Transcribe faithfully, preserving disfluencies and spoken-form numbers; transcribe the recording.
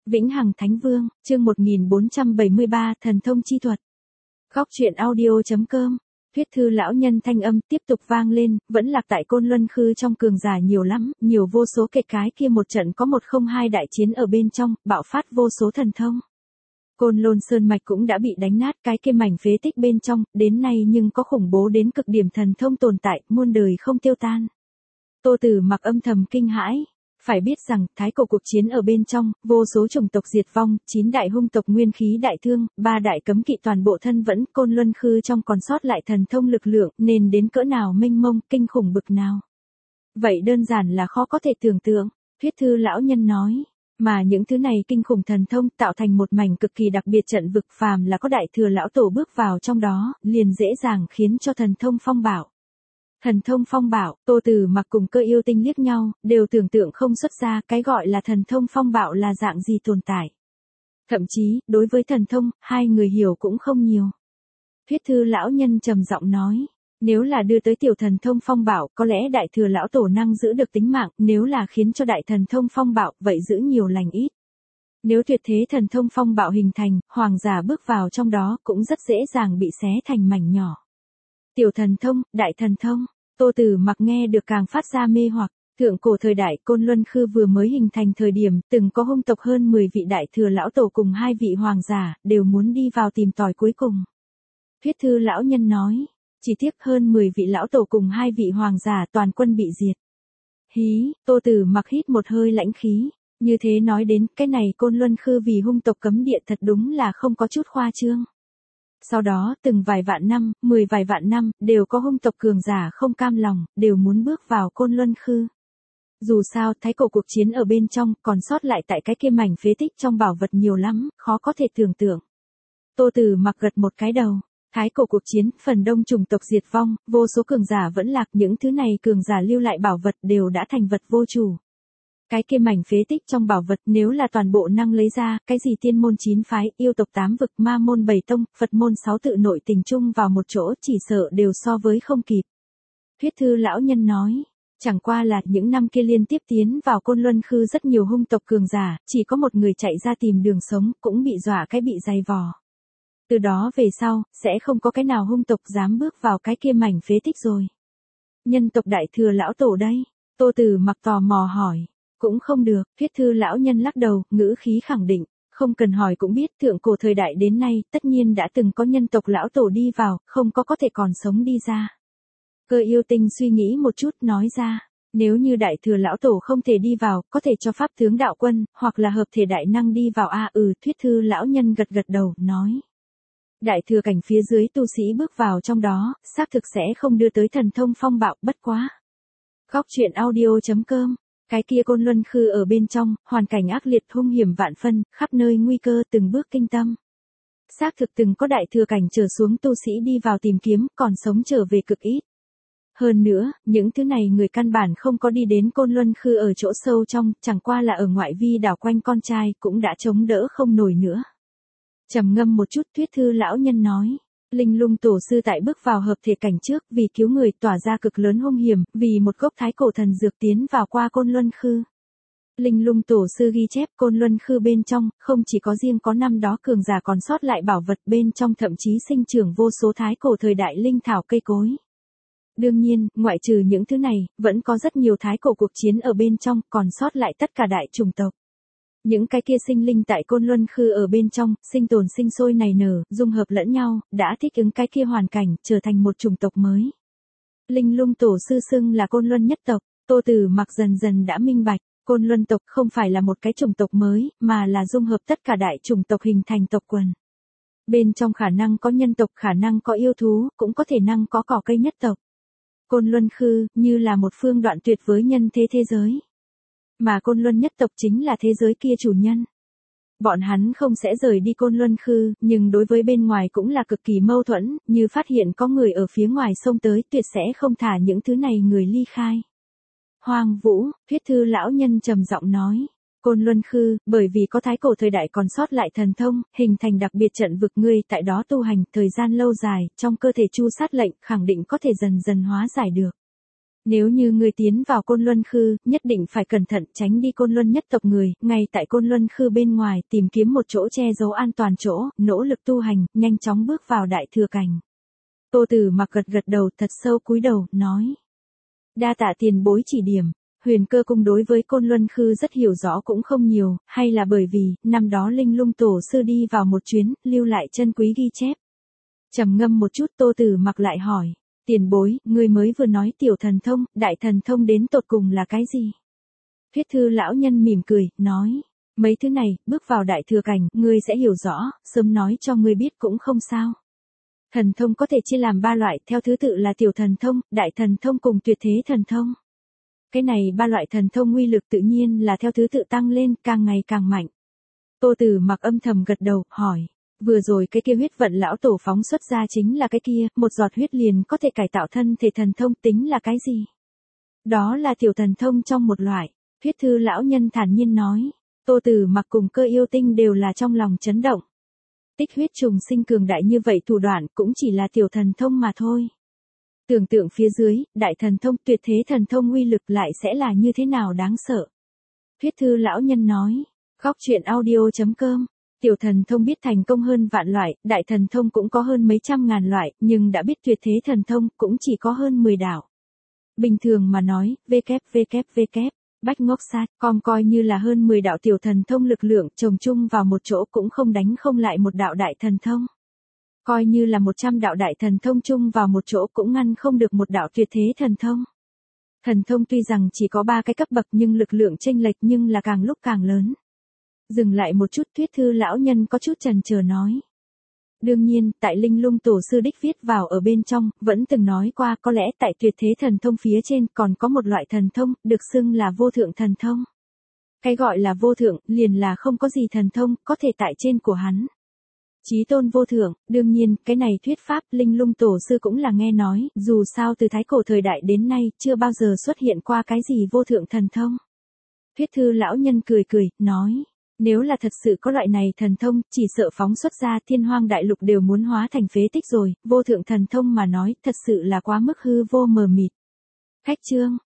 Vĩnh Hằng Thánh Vương, chương một nghìn bốn trăm bảy mươi ba, Thần thông chi thuật. Góc truyện audio chấm com. Huyết thư lão nhân thanh âm tiếp tục vang lên, vẫn lạc tại Côn Luân Khư trong cường giả nhiều lắm, nhiều vô số kể cái kia một trận có một không hai đại chiến ở bên trong, bạo phát vô số thần thông. Côn Lôn Sơn Mạch cũng đã bị đánh nát, cái kia mảnh phế tích bên trong, đến nay nhưng có khủng bố đến cực điểm thần thông tồn tại, muôn đời không tiêu tan. Tô Tử Mặc âm thầm kinh hãi. Phải biết rằng, thái cổ cuộc chiến ở bên trong, vô số chủng tộc diệt vong, chín đại hung tộc nguyên khí đại thương, ba đại cấm kỵ toàn bộ thân vẫn, Côn Luân Khư trong còn sót lại thần thông lực lượng, nên đến cỡ nào mênh mông, kinh khủng bực nào. Vậy đơn giản là khó có thể tưởng tượng, huyết thư lão nhân nói. Mà những thứ này kinh khủng thần thông tạo thành một mảnh cực kỳ đặc biệt trận vực, phàm là có đại thừa lão tổ bước vào trong đó, liền dễ dàng khiến cho thần thông phong bạo. Thần thông phong bạo, Tô Tử Mặc cùng Cơ Yêu Tinh liếc nhau, đều tưởng tượng không xuất ra cái gọi là thần thông phong bạo là dạng gì tồn tại. Thậm chí, đối với thần thông, hai người hiểu cũng không nhiều. Huyết thư lão nhân trầm giọng nói, nếu là đưa tới tiểu thần thông phong bạo, có lẽ đại thừa lão tổ năng giữ được tính mạng, nếu là khiến cho đại thần thông phong bạo, vậy giữ nhiều lành ít. Nếu tuyệt thế thần thông phong bạo hình thành, hoàng giả bước vào trong đó cũng rất dễ dàng bị xé thành mảnh nhỏ. Tiểu thần thông, đại thần thông, Tô Tử Mặc nghe được càng phát ra mê hoặc. Thượng cổ thời đại Côn Luân Khư vừa mới hình thành thời điểm, từng có hung tộc hơn mười vị đại thừa lão tổ cùng hai vị hoàng giả, đều muốn đi vào tìm tòi cuối cùng. Huyết thư lão nhân nói, chỉ tiếc hơn mười vị lão tổ cùng hai vị hoàng giả toàn quân bị diệt. Hí, Tô Tử Mặc hít một hơi lãnh khí, như thế nói đến, cái này Côn Luân Khư vì hung tộc cấm địa thật đúng là không có chút khoa trương. Sau đó, từng vài vạn năm, mười vài vạn năm, đều có hung tộc cường giả không cam lòng, đều muốn bước vào Côn Luân Khư. Dù sao, thái cổ cuộc chiến ở bên trong, còn sót lại tại cái kia mảnh phế tích trong bảo vật nhiều lắm, khó có thể tưởng tượng. Tô Tử Mặc gật một cái đầu. Thái cổ cuộc chiến, phần đông chủng tộc diệt vong, vô số cường giả vẫn lạc, những thứ này cường giả lưu lại bảo vật đều đã thành vật vô chủ. Cái kia mảnh phế tích trong bảo vật nếu là toàn bộ năng lấy ra, cái gì tiên môn chín phái, yêu tộc tám vực, ma môn bảy tông, Phật môn sáu tự nội tình chung vào một chỗ chỉ sợ đều so với không kịp. Huyết thư lão nhân nói, chẳng qua là những năm kia liên tiếp tiến vào Côn Luân Khư rất nhiều hung tộc cường giả, chỉ có một người chạy ra tìm đường sống, cũng bị dọa cái bị dày vò. Từ đó về sau, sẽ không có cái nào hung tộc dám bước vào cái kia mảnh phế tích rồi. Nhân tộc đại thừa lão tổ đây, Tô Tử Mặc tò mò hỏi. Cũng không được, huyết thư lão nhân lắc đầu, ngữ khí khẳng định, không cần hỏi cũng biết thượng cổ thời đại đến nay, tất nhiên đã từng có nhân tộc lão tổ đi vào, không có có thể còn sống đi ra. Cơ Yêu Tinh suy nghĩ một chút, nói ra, nếu như đại thừa lão tổ không thể đi vào, có thể cho pháp tướng đạo quân, hoặc là hợp thể đại năng đi vào a à, ừ, huyết thư lão nhân gật gật đầu, nói. Đại thừa cảnh phía dưới tu sĩ bước vào trong đó, xác thực sẽ không đưa tới thần thông phong bạo, bất quá. Góc truyện audio chấm com. Cái kia Côn Luân Khư ở bên trong, hoàn cảnh ác liệt hung hiểm vạn phân, khắp nơi nguy cơ từng bước kinh tâm. Xác thực từng có đại thừa cảnh trở xuống tu sĩ đi vào tìm kiếm, còn sống trở về cực ít. Hơn nữa, những thứ này người căn bản không có đi đến Côn Luân Khư ở chỗ sâu trong, chẳng qua là ở ngoại vi đảo quanh con trai, cũng đã chống đỡ không nổi nữa. Trầm ngâm một chút, thuyết thư lão nhân nói. Linh Lung tổ sư tại bước vào hợp thể cảnh trước, vì cứu người tỏa ra cực lớn hung hiểm, vì một gốc thái cổ thần dược tiến vào qua Côn Luân Khư. Linh Lung tổ sư ghi chép Côn Luân Khư bên trong, không chỉ có riêng có năm đó cường giả còn sót lại bảo vật bên trong, thậm chí sinh trưởng vô số thái cổ thời đại linh thảo cây cối. Đương nhiên, ngoại trừ những thứ này, vẫn có rất nhiều thái cổ cuộc chiến ở bên trong, còn sót lại tất cả đại chủng tộc. Những cái kia sinh linh tại Côn Luân Khư ở bên trong, sinh tồn sinh sôi nảy nở, dung hợp lẫn nhau, đã thích ứng cái kia hoàn cảnh, trở thành một chủng tộc mới. Linh Lung tổ sư xưng là Côn Luân nhất tộc, Tô Tử Mặc dần dần đã minh bạch, Côn Luân tộc không phải là một cái chủng tộc mới, mà là dung hợp tất cả đại chủng tộc hình thành tộc quần. Bên trong khả năng có nhân tộc, khả năng có yêu thú, cũng có thể năng có cỏ cây nhất tộc. Côn Luân Khư, như là một phương đoạn tuyệt với nhân thế thế giới. Mà Côn Luân nhất tộc chính là thế giới kia chủ nhân. Bọn hắn không sẽ rời đi Côn Luân Khư, nhưng đối với bên ngoài cũng là cực kỳ mâu thuẫn, như phát hiện có người ở phía ngoài sông tới, tuyệt sẽ không thả những thứ này người ly khai. Hoang Vũ, huyết thư lão nhân trầm giọng nói, Côn Luân Khư, bởi vì có thái cổ thời đại còn sót lại thần thông, hình thành đặc biệt trận vực, ngươi tại đó tu hành, thời gian lâu dài, trong cơ thể chu sát lệnh, khẳng định có thể dần dần hóa giải được. Nếu như ngươi tiến vào Côn Luân Khư, nhất định phải cẩn thận tránh đi Côn Luân nhất tộc người, ngay tại Côn Luân Khư bên ngoài tìm kiếm một chỗ che giấu an toàn chỗ, nỗ lực tu hành, nhanh chóng bước vào đại thừa cảnh. Tô Tử Mặc gật gật đầu thật sâu cúi đầu, nói. Đa tạ tiền bối chỉ điểm. Huyền Cơ Cung đối với Côn Luân Khư rất hiểu rõ cũng không nhiều, hay là bởi vì, năm đó Linh Lung Tổ sư đi vào một chuyến, lưu lại chân quý ghi chép. Trầm ngâm một chút Tô Tử Mặc lại hỏi. Tiền bối, ngươi mới vừa nói tiểu thần thông, đại thần thông đến tột cùng là cái gì? Huyết Thư lão nhân mỉm cười, nói. Mấy thứ này, bước vào đại thừa cảnh, ngươi sẽ hiểu rõ, sớm nói cho ngươi biết cũng không sao. Thần thông có thể chia làm ba loại, theo thứ tự là tiểu thần thông, đại thần thông cùng tuyệt thế thần thông. Cái này ba loại thần thông uy lực tự nhiên là theo thứ tự tăng lên, càng ngày càng mạnh. Tô Tử Mặc âm thầm gật đầu, hỏi. Vừa rồi cái kia huyết vận lão tổ phóng xuất ra chính là cái kia, một giọt huyết liền có thể cải tạo thân thể thần thông tính là cái gì? Đó là tiểu thần thông trong một loại. Huyết Thư lão nhân thản nhiên nói. Tô Tử Mặc cùng Cơ Yêu Tinh đều là trong lòng chấn động. Tích huyết trùng sinh cường đại như vậy thủ đoạn cũng chỉ là tiểu thần thông mà thôi. Tưởng tượng phía dưới, đại thần thông tuyệt thế thần thông uy lực lại sẽ là như thế nào đáng sợ. Huyết Thư lão nhân nói. Góc truyện audio chấm com. Tiểu thần thông biết thành công hơn vạn loại, đại thần thông cũng có hơn mấy trăm ngàn loại, nhưng đã biết tuyệt thế thần thông cũng chỉ có hơn mười đạo. Bình thường mà nói, www, bách ngốc sát, com coi như là hơn mười đạo tiểu thần thông lực lượng chồng chung vào một chỗ cũng không đánh không lại một đạo đại thần thông. Coi như là một trăm đạo đại thần thông chung vào một chỗ cũng ngăn không được một đạo tuyệt thế thần thông. Thần thông tuy rằng chỉ có ba cái cấp bậc nhưng lực lượng chênh lệch nhưng là càng lúc càng lớn. Dừng lại một chút Huyết Thư lão nhân có chút chần chờ nói. Đương nhiên, tại Linh Lung Tổ sư đích viết vào ở bên trong, vẫn từng nói qua có lẽ tại tuyệt thế thần thông phía trên còn có một loại thần thông, được xưng là vô thượng thần thông. Cái gọi là vô thượng, liền là không có gì thần thông, có thể tại trên của hắn. Chí tôn vô thượng, đương nhiên, cái này thuyết pháp Linh Lung Tổ sư cũng là nghe nói, dù sao từ thái cổ thời đại đến nay, chưa bao giờ xuất hiện qua cái gì vô thượng thần thông. Huyết Thư lão nhân cười cười, nói. Nếu là thật sự có loại này thần thông, chỉ sợ phóng xuất ra thiên hoang đại lục đều muốn hóa thành phế tích rồi, vô thượng thần thông mà nói, thật sự là quá mức hư vô mờ mịt. Khách chương,